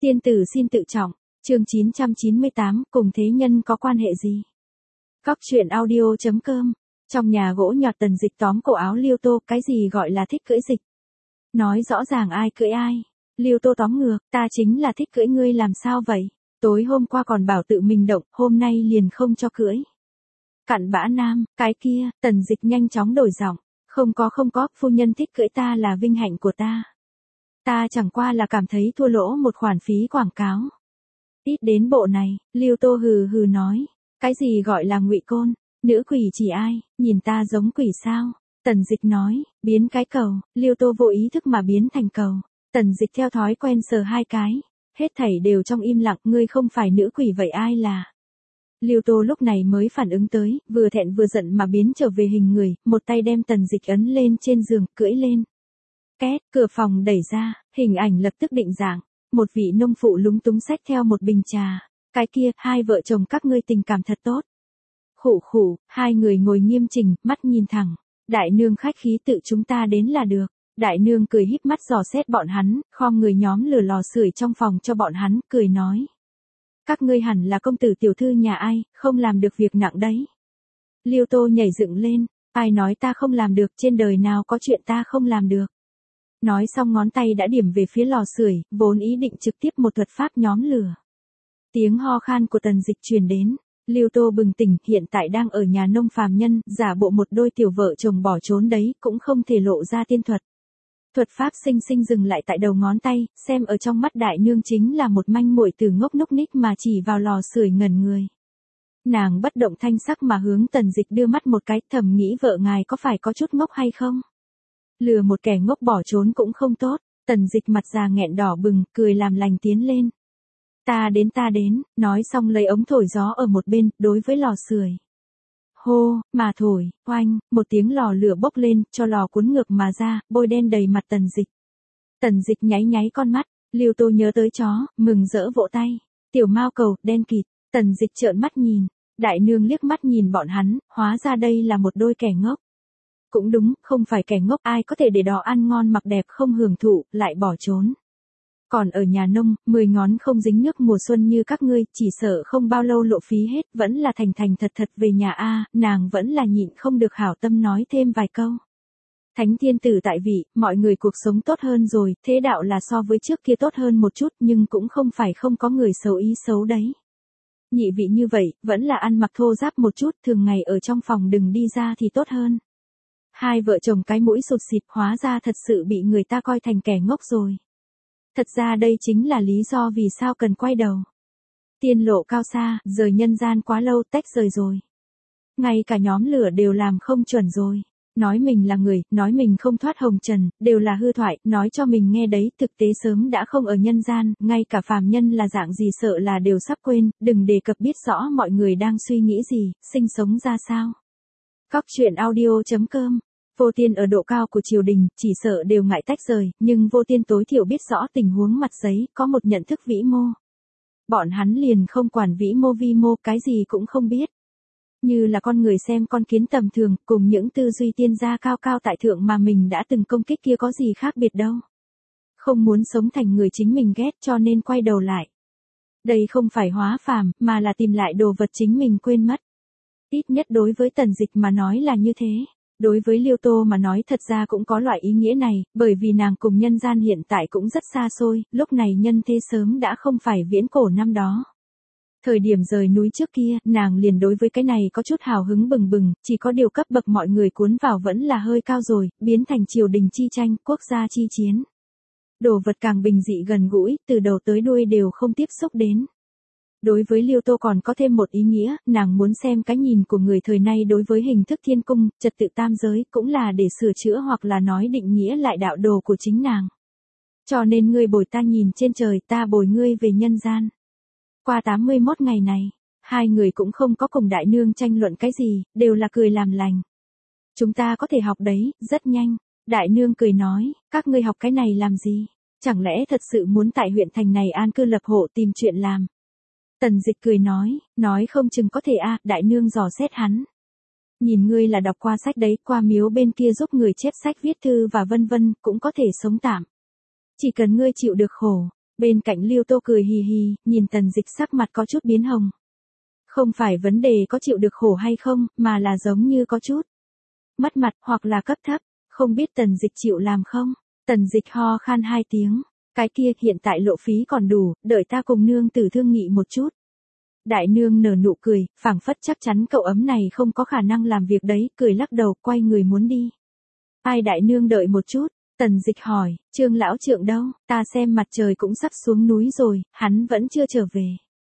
Tiên tử xin tự trọng, chương 998, cùng thế nhân có quan hệ gì? Góc truyện audio.com. Trong nhà gỗ nhọt Tần Dịch tóm cổ áo Liêu Tô, cái gì gọi là thích cưỡi dịch? Nói rõ ràng ai cưỡi ai. Liêu Tô tóm ngược, ta chính là thích cưỡi ngươi làm sao vậy? Tối hôm qua còn bảo tự mình động, hôm nay liền không cho cưỡi. Cặn bã nam, cái kia, Tần Dịch nhanh chóng đổi giọng. Không có, phu nhân thích cưỡi ta là vinh hạnh của ta. Ta chẳng qua là cảm thấy thua lỗ một khoản phí quảng cáo. Ít đến bộ này, Liêu Tô hừ hừ nói. Cái gì gọi là ngụy côn? Nữ quỷ chỉ ai, nhìn ta giống quỷ sao? Tần Dịch nói, biến cái cầu, Liêu Tô vô ý thức mà biến thành cầu. Tần Dịch theo thói quen sờ hai cái. Hết thảy đều trong im lặng, ngươi không phải nữ quỷ vậy ai là? Liêu Tô lúc này mới phản ứng tới, vừa thẹn vừa giận mà biến trở về hình người, một tay đem Tần Dịch ấn lên trên giường, cưỡi lên. Két, cửa phòng đẩy ra, hình ảnh lập tức định dạng. Một vị nông phụ lúng túng xách theo một bình trà. Cái kia, hai vợ chồng các ngươi tình cảm thật tốt. Khụ khụ, hai người ngồi nghiêm chỉnh, mắt nhìn thẳng. Đại nương khách khí tự chúng ta đến là được. Đại nương cười híp mắt dò xét bọn hắn, khom người nhóm lửa lò sưởi trong phòng cho bọn hắn, cười nói. Các ngươi hẳn là công tử tiểu thư nhà ai, không làm được việc nặng đấy. Liêu Tô nhảy dựng lên, ai nói ta không làm được, trên đời nào có chuyện ta không làm được. Nói xong ngón tay đã điểm về phía lò sưởi, vốn ý định trực tiếp một thuật pháp nhóm lửa. Tiếng ho khan của Tần Dịch truyền đến. Liêu Tô bừng tỉnh, hiện tại đang ở nhà nông phàm nhân, giả bộ một đôi tiểu vợ chồng bỏ trốn đấy, cũng không thể lộ ra tiên thuật. Thuật pháp sinh sinh dừng lại tại đầu ngón tay, xem ở trong mắt đại nương chính là một manh muội từ ngốc núc ních mà chỉ vào lò sưởi ngẩn người. Nàng bất động thanh sắc mà hướng Tần Dịch đưa mắt một cái, thầm nghĩ vợ ngài có phải có chút ngốc hay không? Lừa một kẻ ngốc bỏ trốn cũng không tốt. Tần Dịch mặt già nghẹn đỏ bừng, cười làm lành tiến lên. Ta đến, nói xong lấy ống thổi gió ở một bên, đối với lò sưởi. Hô, mà thổi, oanh, một tiếng lò lửa bốc lên, cho lò cuốn ngược mà ra, bôi đen đầy mặt Tần Dịch. Tần Dịch nháy nháy con mắt, Liêu Tô nhớ tới chó, mừng rỡ vỗ tay. Tiểu mao cầu, đen kịt, Tần Dịch trợn mắt nhìn, đại nương liếc mắt nhìn bọn hắn, hóa ra đây là một đôi kẻ ngốc. Cũng đúng, không phải kẻ ngốc, ai có thể để đò ăn ngon mặc đẹp không hưởng thụ, lại bỏ trốn. Còn ở nhà nông, 10 ngón không dính nước mùa xuân như các ngươi, chỉ sợ không bao lâu lộ phí hết, vẫn là thành thật về nhà a, nàng vẫn là nhịn không được hảo tâm nói thêm vài câu. Thánh thiên tử tại vị, mọi người cuộc sống tốt hơn rồi, thế đạo là so với trước kia tốt hơn một chút, nhưng cũng không phải không có người xấu ý xấu đấy. Nhị vị như vậy, vẫn là ăn mặc thô ráp một chút, thường ngày ở trong phòng đừng đi ra thì tốt hơn. Hai vợ chồng cái mũi sụt xịt, hóa ra thật sự bị người ta coi thành kẻ ngốc rồi. Thật ra đây chính là lý do vì sao cần quay đầu. Tiên lộ cao xa, rời nhân gian quá lâu, tách rời rồi. Ngay cả nhóm lửa đều làm không chuẩn rồi. Nói mình là người, nói mình không thoát hồng trần, đều là hư thoại, nói cho mình nghe đấy, thực tế sớm đã không ở nhân gian, ngay cả phàm nhân là dạng gì sợ là đều sắp quên, đừng đề cập biết rõ mọi người đang suy nghĩ gì, sinh sống ra sao. Góc truyện audio.com. Vô Tiên ở độ cao của triều đình, chỉ sợ đều ngại tách rời, nhưng Vô Tiên tối thiểu biết rõ tình huống mặt giấy, có một nhận thức vĩ mô. Bọn hắn liền không quản vĩ mô vi mô, cái gì cũng không biết. Như là con người xem con kiến tầm thường, cùng những tư duy tiên gia cao cao tại thượng mà mình đã từng công kích kia có gì khác biệt đâu. Không muốn sống thành người chính mình ghét cho nên quay đầu lại. Đây không phải hóa phàm, mà là tìm lại đồ vật chính mình quên mất. Ít nhất đối với Tần Dịch mà nói là như thế. Đối với Liêu Tô mà nói thật ra cũng có loại ý nghĩa này, bởi vì nàng cùng nhân gian hiện tại cũng rất xa xôi, lúc này nhân thế sớm đã không phải viễn cổ năm đó. Thời điểm rời núi trước kia, nàng liền đối với cái này có chút hào hứng bừng bừng, chỉ có điều cấp bậc mọi người cuốn vào vẫn là hơi cao rồi, biến thành triều đình chi tranh, quốc gia chi chiến. Đồ vật càng bình dị gần gũi, từ đầu tới đuôi đều không tiếp xúc đến. Đối với Liêu Tô còn có thêm một ý nghĩa, nàng muốn xem cái nhìn của người thời nay đối với hình thức thiên cung, trật tự tam giới, cũng là để sửa chữa hoặc là nói định nghĩa lại đạo đồ của chính nàng. Cho nên ngươi bồi ta nhìn trên trời, ta bồi ngươi về nhân gian. Qua 81 ngày này, hai người cũng không có cùng đại nương tranh luận cái gì, đều là cười làm lành. Chúng ta có thể học đấy, rất nhanh. Đại nương cười nói, các ngươi học cái này làm gì? Chẳng lẽ thật sự muốn tại huyện thành này an cư lập hộ tìm chuyện làm? Tần Dịch cười nói không chừng có thể đại nương dò xét hắn. Nhìn ngươi là đọc qua sách đấy, qua miếu bên kia giúp người chép sách viết thư và vân vân, cũng có thể sống tạm. Chỉ cần ngươi chịu được khổ, Bên cạnh Liêu Tô cười hì hì, nhìn Tần Dịch sắc mặt có chút biến hồng. Không phải vấn đề có chịu được khổ hay không, mà là giống như có chút mất mặt hoặc là cấp thấp, không biết Tần Dịch chịu làm không? Tần Dịch ho khan 2 tiếng, cái kia hiện tại lộ phí còn đủ, đợi ta cùng nương tử thương nghị một chút. Đại nương nở nụ cười, phảng phất chắc chắn cậu ấm này không có khả năng làm việc đấy, cười lắc đầu, quay người muốn đi. Ai đại nương đợi một chút, Tần Dịch hỏi, Trương lão trượng đâu, ta xem mặt trời cũng sắp xuống núi rồi, hắn vẫn chưa trở về.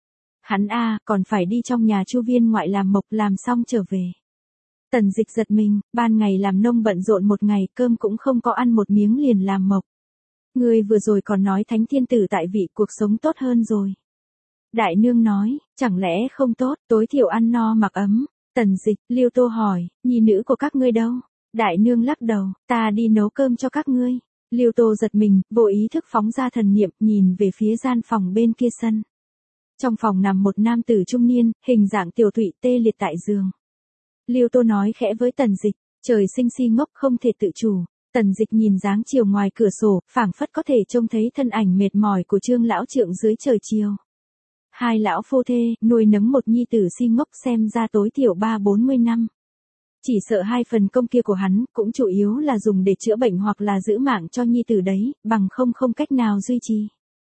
Hắn còn phải đi trong nhà Chu viên ngoại làm mộc, làm xong trở về. Tần Dịch giật mình, ban ngày làm nông bận rộn một ngày, cơm cũng không có ăn một miếng liền làm mộc. Ngươi vừa rồi còn nói thánh thiên tử tại vị, cuộc sống tốt hơn rồi. Đại nương nói, chẳng lẽ không tốt, tối thiểu ăn no mặc ấm. Tần Dịch, Liêu Tô hỏi, nhi nữ của các ngươi đâu? Đại nương lắc đầu, ta đi nấu cơm cho các ngươi. Liêu Tô giật mình, vô ý thức phóng ra thần niệm, nhìn về phía gian phòng bên kia sân. Trong phòng nằm một nam tử trung niên, hình dạng tiểu thụy tê liệt tại giường. Liêu Tô nói khẽ với Tần Dịch, trời sinh si ngốc không thể tự chủ. Tần Dịch nhìn dáng chiều ngoài cửa sổ, phảng phất có thể trông thấy thân ảnh mệt mỏi của Trương lão trượng dưới trời chiều. Hai lão phu thê, nuôi nấng một nhi tử si ngốc xem ra tối thiểu 30-40 năm. Chỉ sợ 2 phần công kia của hắn, cũng chủ yếu là dùng để chữa bệnh hoặc là giữ mạng cho nhi tử đấy, bằng không cách nào duy trì.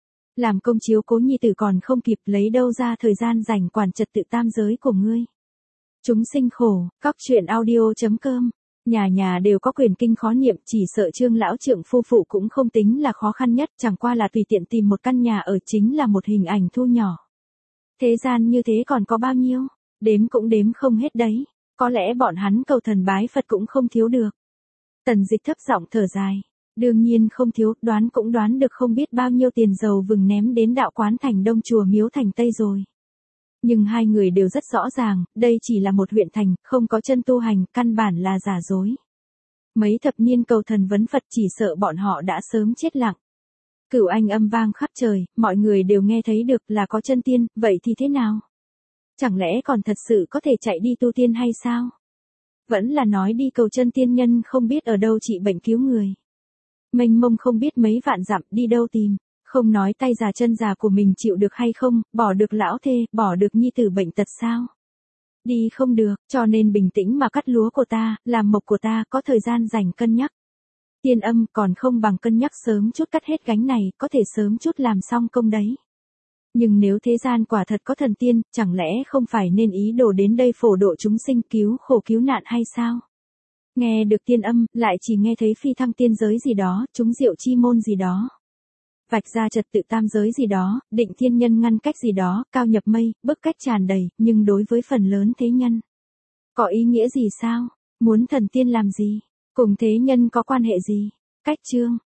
Làm công chiếu cố nhi tử còn không kịp, lấy đâu ra thời gian rảnh quản trật tự tam giới của ngươi. Chúng sinh khổ, các truyện audio.com. Nhà nhà đều có quyền kinh khó niệm, chỉ sợ Trương lão trượng phu phụ cũng không tính là khó khăn nhất, chẳng qua là tùy tiện tìm một căn nhà ở chính là một hình ảnh thu nhỏ. Thế gian như thế còn có bao nhiêu, đếm cũng đếm không hết đấy, có lẽ bọn hắn cầu thần bái Phật cũng không thiếu được. Tần Dịch thấp giọng thở dài, đương nhiên không thiếu, đoán cũng đoán được không biết bao nhiêu tiền dầu vừng ném đến đạo quán thành Đông chùa miếu thành Tây rồi. Nhưng hai người đều rất rõ ràng, đây chỉ là một huyện thành, không có chân tu hành, căn bản là giả dối. Mấy thập niên cầu thần vấn Phật chỉ sợ bọn họ đã sớm chết lặng. Cửu Anh âm vang khắp trời, mọi người đều nghe thấy được là có chân tiên, vậy thì thế nào? Chẳng lẽ còn thật sự có thể chạy đi tu tiên hay sao? Vẫn là nói đi cầu chân tiên nhân không biết ở đâu trị bệnh cứu người. Mênh mông không biết mấy vạn dặm đi đâu tìm. Không nói tay già chân già của mình chịu được hay không, bỏ được lão thê, bỏ được nhi tử bệnh tật sao? Đi không được, cho nên bình tĩnh mà cắt lúa của ta, làm mộc của ta, có thời gian rảnh cân nhắc. Tiên âm còn không bằng cân nhắc sớm chút cắt hết gánh này, có thể sớm chút làm xong công đấy. Nhưng nếu thế gian quả thật có thần tiên, chẳng lẽ không phải nên ý đồ đến đây phổ độ chúng sinh, cứu khổ cứu nạn hay sao? Nghe được tiên âm, lại chỉ nghe thấy phi thăng tiên giới gì đó, chúng diệu chi môn gì đó. Vạch ra trật tự tam giới gì đó, định thiên nhân ngăn cách gì đó, cao nhập mây, bức cách tràn đầy, nhưng đối với phần lớn thế nhân. Có ý nghĩa gì sao? Muốn thần tiên làm gì? Cùng thế nhân có quan hệ gì? Cách chương.